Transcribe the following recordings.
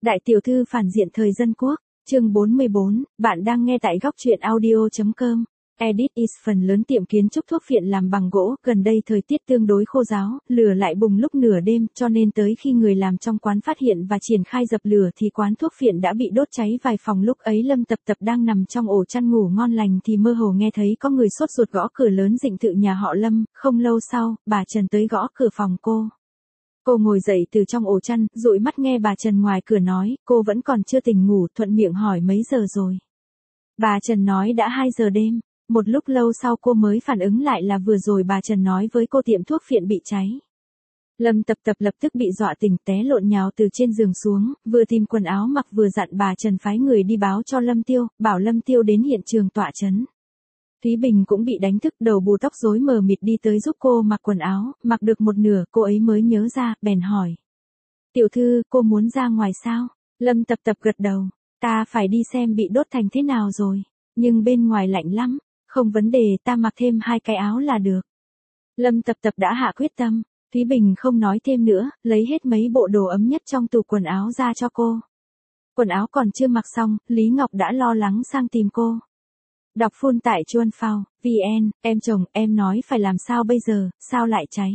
Đại tiểu thư phản diện thời dân quốc, chương 44, bạn đang nghe tại góc truyện audio.com. Edit is phần lớn tiệm kiến trúc thuốc viện làm bằng gỗ, gần đây thời tiết tương đối khô ráo, lửa lại bùng lúc nửa đêm, cho nên tới khi người làm trong quán phát hiện và triển khai dập lửa thì quán thuốc viện đã bị đốt cháy vài phòng. Lúc ấy Lâm Tập Tập đang nằm trong ổ chăn ngủ ngon lành thì mơ hồ nghe thấy có người sốt ruột gõ cửa lớn dịnh thự nhà họ Lâm. Không lâu sau, bà Trần tới gõ cửa phòng cô. Cô ngồi dậy từ trong ổ chăn, dụi mắt nghe bà Trần ngoài cửa nói, cô vẫn còn chưa tỉnh ngủ, thuận miệng hỏi mấy giờ rồi. Bà Trần nói đã 2 giờ đêm. Một lúc lâu sau cô mới phản ứng lại là vừa rồi bà Trần nói với cô tiệm thuốc viện bị cháy. Lâm Tập Tập lập tức bị dọa tỉnh, té lộn nhào từ trên giường xuống, vừa tìm quần áo mặc vừa dặn bà Trần phái người đi báo cho Lâm Tiêu, bảo Lâm Tiêu đến hiện trường tọa chấn. Thúy Bình cũng bị đánh thức, đầu bù tóc rối mờ mịt đi tới giúp cô mặc quần áo, mặc được một nửa cô ấy mới nhớ ra, bèn hỏi. Tiểu thư, cô muốn ra ngoài sao? Lâm Tập Tập gật đầu, ta phải đi xem bị đốt thành thế nào rồi, nhưng bên ngoài lạnh lắm. Không vấn đề, ta mặc thêm 2 cái áo là được. Lâm Tập Tập đã hạ quyết tâm. Thúy Bình không nói thêm nữa, lấy hết mấy bộ đồ ấm nhất trong tủ quần áo ra cho cô. Quần áo còn chưa mặc xong, Lý Ngọc đã lo lắng sang tìm cô. Đọc full tại Chuan Phao, VN, em chồng, em nói phải làm sao bây giờ, sao lại cháy?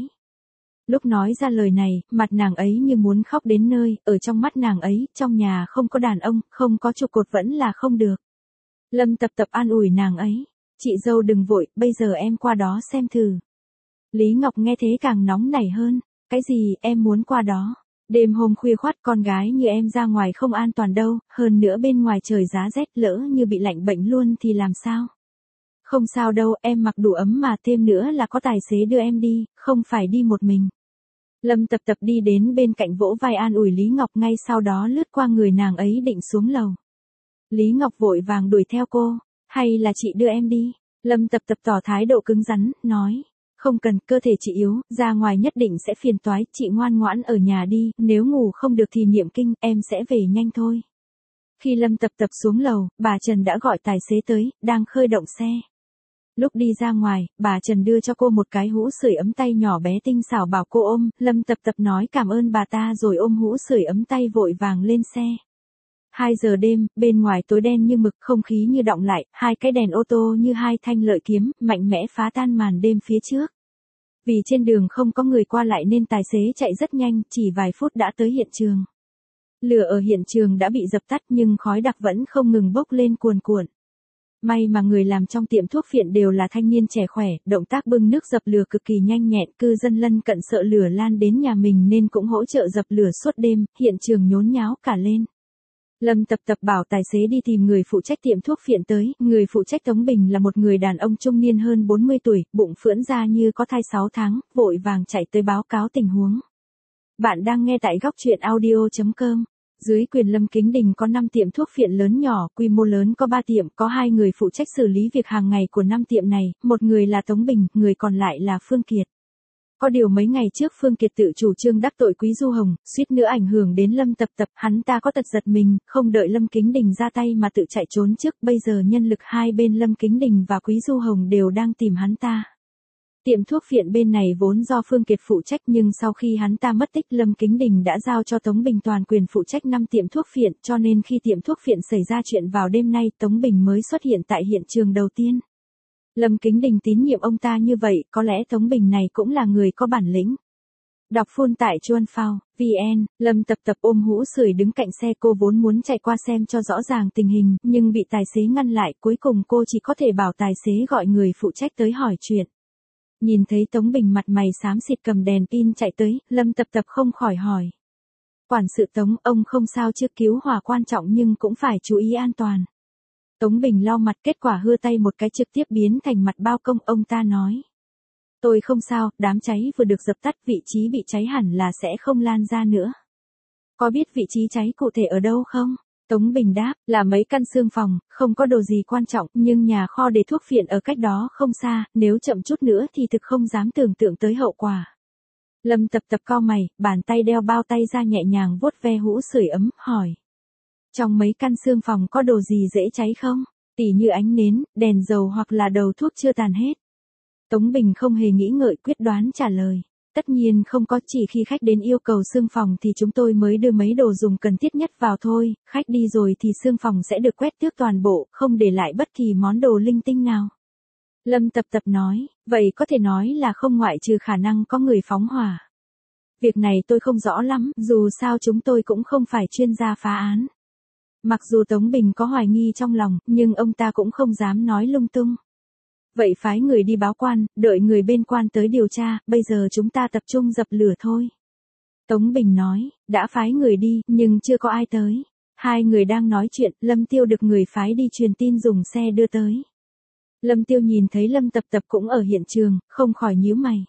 Lúc nói ra lời này, mặt nàng ấy như muốn khóc đến nơi, ở trong mắt nàng ấy, trong nhà không có đàn ông, không có trụ cột vẫn là không được. Lâm Tập Tập an ủi nàng ấy. Chị dâu đừng vội, bây giờ em qua đó xem thử. Lý Ngọc nghe thế càng nóng nảy hơn. Cái gì, em muốn qua đó? Đêm hôm khuya khoắt con gái như em ra ngoài không an toàn đâu, hơn nữa bên ngoài trời giá rét, lỡ như bị lạnh bệnh luôn thì làm sao? Không sao đâu, em mặc đủ ấm mà, thêm nữa là có tài xế đưa em đi, không phải đi một mình. Lâm Tập Tập đi đến bên cạnh vỗ vai an ủi Lý Ngọc, ngay sau đó lướt qua người nàng ấy định xuống lầu. Lý Ngọc vội vàng đuổi theo cô. Hay là chị đưa em đi? Lâm Tập Tập tỏ thái độ cứng rắn, nói. Không cần, cơ thể chị yếu, ra ngoài nhất định sẽ phiền toái, chị ngoan ngoãn ở nhà đi, nếu ngủ không được thì niệm kinh, em sẽ về nhanh thôi. Khi Lâm Tập Tập xuống lầu, bà Trần đã gọi tài xế tới, đang khởi động xe. Lúc đi ra ngoài, bà Trần đưa cho cô một cái hũ sưởi ấm tay nhỏ bé tinh xảo bảo cô ôm, Lâm Tập Tập nói cảm ơn bà ta rồi ôm hũ sưởi ấm tay vội vàng lên xe. 2 giờ đêm, bên ngoài tối đen như mực, không khí như đọng lại, 2 cái đèn ô tô như 2 thanh lợi kiếm, mạnh mẽ phá tan màn đêm phía trước. Vì trên đường không có người qua lại nên tài xế chạy rất nhanh, chỉ vài phút đã tới hiện trường. Lửa ở hiện trường đã bị dập tắt nhưng khói đặc vẫn không ngừng bốc lên cuồn cuộn. May mà người làm trong tiệm thuốc viện đều là thanh niên trẻ khỏe, động tác bưng nước dập lửa cực kỳ nhanh nhẹn, cư dân lân cận sợ lửa lan đến nhà mình nên cũng hỗ trợ dập lửa suốt đêm, hiện trường nhốn nháo cả lên. Lâm Tập Tập bảo tài xế đi tìm người phụ trách tiệm thuốc viện tới, người phụ trách Tống Bình là một người đàn ông trung niên hơn 40 tuổi, bụng phưỡn ra như có thai 6 tháng, vội vàng chạy tới báo cáo tình huống. Bạn đang nghe tại góc truyện audio.com. Dưới quyền Lâm Kính Đình có 5 tiệm thuốc viện lớn nhỏ, quy mô lớn có 3 tiệm, có 2 người phụ trách xử lý việc hàng ngày của 5 tiệm này, một người là Tống Bình, người còn lại là Phương Kiệt. Có điều mấy ngày trước Phương Kiệt tự chủ trương đắc tội Quý Du Hồng, suýt nữa ảnh hưởng đến Lâm Tập Tập, hắn ta có tật giật mình, không đợi Lâm Kính Đình ra tay mà tự chạy trốn trước, bây giờ nhân lực hai bên Lâm Kính Đình và Quý Du Hồng đều đang tìm hắn ta. Tiệm thuốc viện bên này vốn do Phương Kiệt phụ trách nhưng sau khi hắn ta mất tích Lâm Kính Đình đã giao cho Tống Bình toàn quyền phụ trách 5 tiệm thuốc viện, cho nên khi tiệm thuốc viện xảy ra chuyện vào đêm nay Tống Bình mới xuất hiện tại hiện trường đầu tiên. Lâm Kính Đình tín nhiệm ông ta như vậy, có lẽ Tống Bình này cũng là người có bản lĩnh. Đọc full tại Chuan Phao, VN, Lâm Tập Tập ôm hũ sưởi đứng cạnh xe, cô vốn muốn chạy qua xem cho rõ ràng tình hình, nhưng bị tài xế ngăn lại, cuối cùng cô chỉ có thể bảo tài xế gọi người phụ trách tới hỏi chuyện. Nhìn thấy Tống Bình mặt mày xám xịt cầm đèn pin chạy tới, Lâm Tập Tập không khỏi hỏi. Quản sự Tống, ông không sao chứ, cứu hỏa quan trọng nhưng cũng phải chú ý an toàn. Tống Bình lau mặt, kết quả hưa tay một cái trực tiếp biến thành mặt bao công, ông ta nói. Tôi không sao, đám cháy vừa được dập tắt, vị trí bị cháy hẳn là sẽ không lan ra nữa. Có biết vị trí cháy cụ thể ở đâu không? Tống Bình đáp, là mấy căn xương phòng, không có đồ gì quan trọng, nhưng nhà kho để thuốc viện ở cách đó không xa, nếu chậm chút nữa thì thực không dám tưởng tượng tới hậu quả. Lâm Tập Tập cau mày, bàn tay đeo bao tay ra nhẹ nhàng vuốt ve hũ sưởi ấm, hỏi. Trong mấy căn xương phòng có đồ gì dễ cháy không? Tỉ như ánh nến, đèn dầu hoặc là đầu thuốc chưa tàn hết. Tống Bình không hề nghĩ ngợi quyết đoán trả lời. Tất nhiên không có, chỉ khi khách đến yêu cầu xương phòng thì chúng tôi mới đưa mấy đồ dùng cần thiết nhất vào thôi, khách đi rồi thì xương phòng sẽ được quét tước toàn bộ, không để lại bất kỳ món đồ linh tinh nào. Lâm Tập Tập nói, vậy có thể nói là không ngoại trừ khả năng có người phóng hỏa. Việc này tôi không rõ lắm, dù sao chúng tôi cũng không phải chuyên gia phá án. Mặc dù Tống Bình có hoài nghi trong lòng, nhưng ông ta cũng không dám nói lung tung. Vậy phái người đi báo quan, đợi người bên quan tới điều tra, bây giờ chúng ta tập trung dập lửa thôi. Tống Bình nói, đã phái người đi, nhưng chưa có ai tới. Hai người đang nói chuyện, Lâm Tiêu được người phái đi truyền tin dùng xe đưa tới. Lâm Tiêu nhìn thấy Lâm Tập Tập cũng ở hiện trường, không khỏi nhíu mày.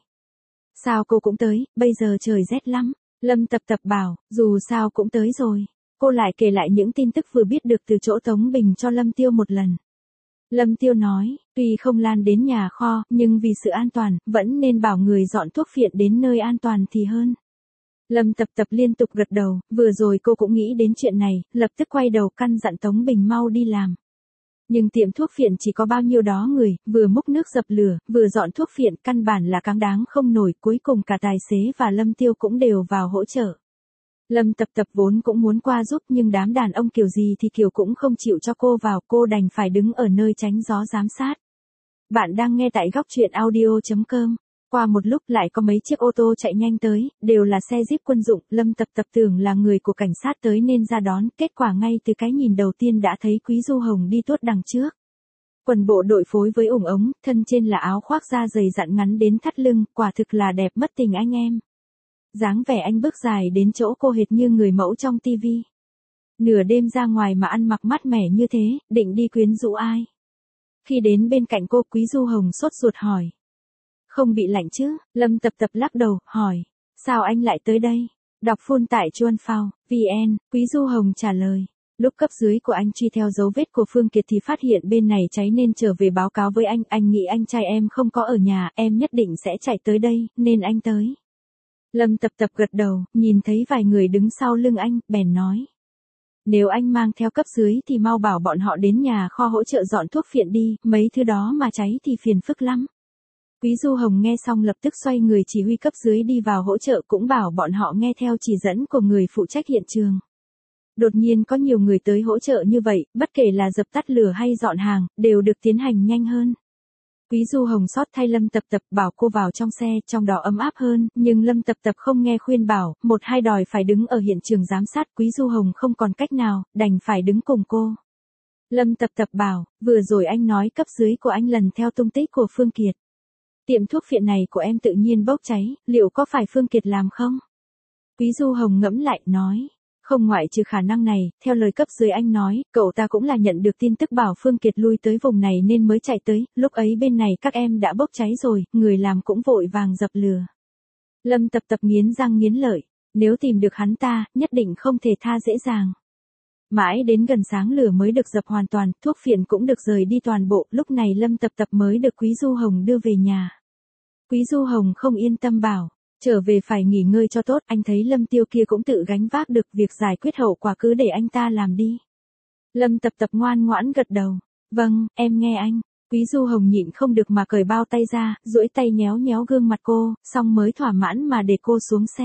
Sao cô cũng tới, bây giờ trời rét lắm. Lâm Tập Tập bảo, dù sao cũng tới rồi. Cô lại kể lại những tin tức vừa biết được từ chỗ Tống Bình cho Lâm Tiêu một lần. Lâm Tiêu nói, tuy không lan đến nhà kho, nhưng vì sự an toàn, vẫn nên bảo người dọn thuốc phiện đến nơi an toàn thì hơn. Lâm Tập Tập liên tục gật đầu, vừa rồi cô cũng nghĩ đến chuyện này, lập tức quay đầu căn dặn Tống Bình mau đi làm. Nhưng tiệm thuốc phiện chỉ có bao nhiêu đó người, vừa múc nước dập lửa, vừa dọn thuốc phiện, căn bản là cáng đáng không nổi, cuối cùng cả tài xế và Lâm Tiêu cũng đều vào hỗ trợ. Lâm Tập Tập vốn cũng muốn qua giúp nhưng đám đàn ông kiểu gì thì kiểu cũng không chịu cho cô vào, cô đành phải đứng ở nơi tránh gió giám sát. Bạn đang nghe tại góc truyện audio.com. Qua một lúc lại có mấy chiếc ô tô chạy nhanh tới, đều là xe Jeep quân dụng, Lâm Tập Tập tưởng là người của cảnh sát tới nên ra đón, kết quả ngay từ cái nhìn đầu tiên đã thấy Quý Du Hồng đi tuốt đằng trước. Quần bộ đội phối với ủng ống, thân trên là áo khoác da dày dặn ngắn đến thắt lưng, quả thực là đẹp mất tình anh em. Dáng vẻ anh bước dài đến chỗ cô hệt như người mẫu trong tivi. Nửa đêm ra ngoài mà ăn mặc mát mẻ như thế, định đi quyến rũ ai? Khi đến bên cạnh cô, Quý Du Hồng sốt ruột hỏi. Không bị lạnh chứ? Lâm Tập Tập lắc đầu, hỏi. Sao anh lại tới đây? Đọc full tại chuanphao.vn, Quý Du Hồng trả lời. Lúc cấp dưới của anh truy theo dấu vết của Phương Kiệt thì phát hiện bên này cháy nên trở về báo cáo với anh nghĩ anh trai em không có ở nhà, em nhất định sẽ chạy tới đây, nên anh tới. Lâm Tập Tập gật đầu, nhìn thấy vài người đứng sau lưng anh, bèn nói. Nếu anh mang theo cấp dưới thì mau bảo bọn họ đến nhà kho hỗ trợ dọn thuốc phiện đi, mấy thứ đó mà cháy thì phiền phức lắm. Quý Du Hồng nghe xong lập tức xoay người chỉ huy cấp dưới đi vào hỗ trợ, cũng bảo bọn họ nghe theo chỉ dẫn của người phụ trách hiện trường. Đột nhiên có nhiều người tới hỗ trợ như vậy, bất kể là dập tắt lửa hay dọn hàng, đều được tiến hành nhanh hơn. Quý Du Hồng xót thay Lâm Tập Tập bảo cô vào trong xe, trong đó ấm áp hơn, nhưng Lâm Tập Tập không nghe khuyên bảo, một hai đòi phải đứng ở hiện trường giám sát, Quý Du Hồng không còn cách nào, đành phải đứng cùng cô. Lâm Tập Tập bảo, vừa rồi anh nói cấp dưới của anh lần theo tung tích của Phương Kiệt. Tiệm thuốc phiện này của em tự nhiên bốc cháy, liệu có phải Phương Kiệt làm không? Quý Du Hồng ngẫm lại, nói. Không ngoại trừ khả năng này, theo lời cấp dưới anh nói, cậu ta cũng là nhận được tin tức bảo Phương Kiệt lui tới vùng này nên mới chạy tới, lúc ấy bên này các em đã bốc cháy rồi, người làm cũng vội vàng dập lửa. Lâm Tập Tập nghiến răng nghiến lợi, nếu tìm được hắn ta, nhất định không thể tha dễ dàng. Mãi đến gần sáng lửa mới được dập hoàn toàn, thuốc phiện cũng được rời đi toàn bộ, lúc này Lâm Tập Tập mới được Quý Du Hồng đưa về nhà. Quý Du Hồng không yên tâm bảo. Trở về phải nghỉ ngơi cho tốt, anh thấy Lâm Tiêu kia cũng tự gánh vác được việc giải quyết hậu quả, cứ để anh ta làm đi. Lâm Tập Tập ngoan ngoãn gật đầu. Vâng, em nghe anh. Quý Du Hồng nhịn không được mà cởi bao tay ra, duỗi tay nhéo nhéo gương mặt cô, xong mới thỏa mãn mà để cô xuống xe.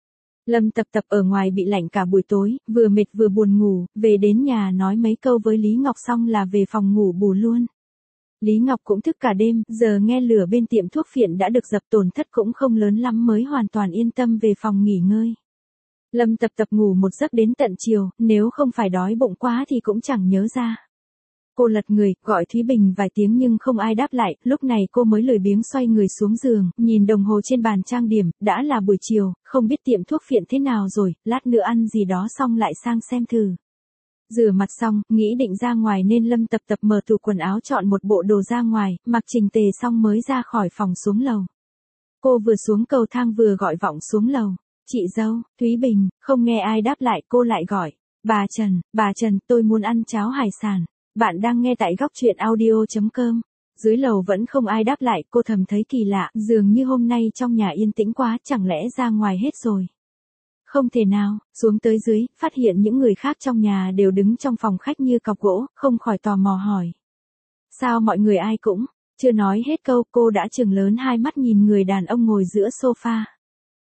Lâm Tập Tập ở ngoài bị lạnh cả buổi tối, vừa mệt vừa buồn ngủ, về đến nhà nói mấy câu với Lý Ngọc xong là về phòng ngủ bù luôn. Lý Ngọc cũng thức cả đêm, giờ nghe lửa bên tiệm thuốc phiện đã được dập, tổn thất cũng không lớn lắm, mới hoàn toàn yên tâm về phòng nghỉ ngơi. Lâm Tập Tập ngủ một giấc đến tận chiều, nếu không phải đói bụng quá thì cũng chẳng nhớ ra. Cô lật người, gọi Thúy Bình vài tiếng nhưng không ai đáp lại, lúc này cô mới lười biếng xoay người xuống giường, nhìn đồng hồ trên bàn trang điểm, đã là buổi chiều, không biết tiệm thuốc phiện thế nào rồi, lát nữa ăn gì đó xong lại sang xem thử. Rửa mặt xong, nghĩ định ra ngoài nên Lâm Tập Tập mở tủ quần áo chọn một bộ đồ ra ngoài, mặc chỉnh tề xong mới ra khỏi phòng xuống lầu. Cô vừa xuống cầu thang vừa gọi vọng xuống lầu. Chị dâu, Thúy Bình, không nghe ai đáp lại cô lại gọi. Bà Trần, tôi muốn ăn cháo hải sản. Bạn đang nghe tại góc truyện audio.com. Dưới lầu vẫn không ai đáp lại, cô thầm thấy kỳ lạ, dường như hôm nay trong nhà yên tĩnh quá, chẳng lẽ ra ngoài hết rồi. Không thể nào, xuống tới dưới, phát hiện những người khác trong nhà đều đứng trong phòng khách như cọc gỗ, không khỏi tò mò hỏi. Sao mọi người ai cũng, chưa nói hết câu, cô đã trừng lớn hai mắt nhìn người đàn ông ngồi giữa sofa.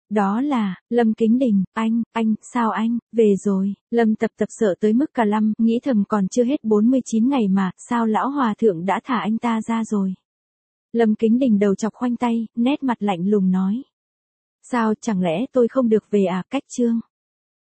Đó là, Lâm Kính Đình, anh, sao anh, về rồi, Lâm Tập Tập sợ tới mức cả lăm, nghĩ thầm còn chưa hết 49 ngày mà, sao lão hòa thượng đã thả anh ta ra rồi. Lâm Kính Đình đầu chọc khoanh tay, nét mặt lạnh lùng nói. Sao chẳng lẽ tôi không được về à, Cách Trương?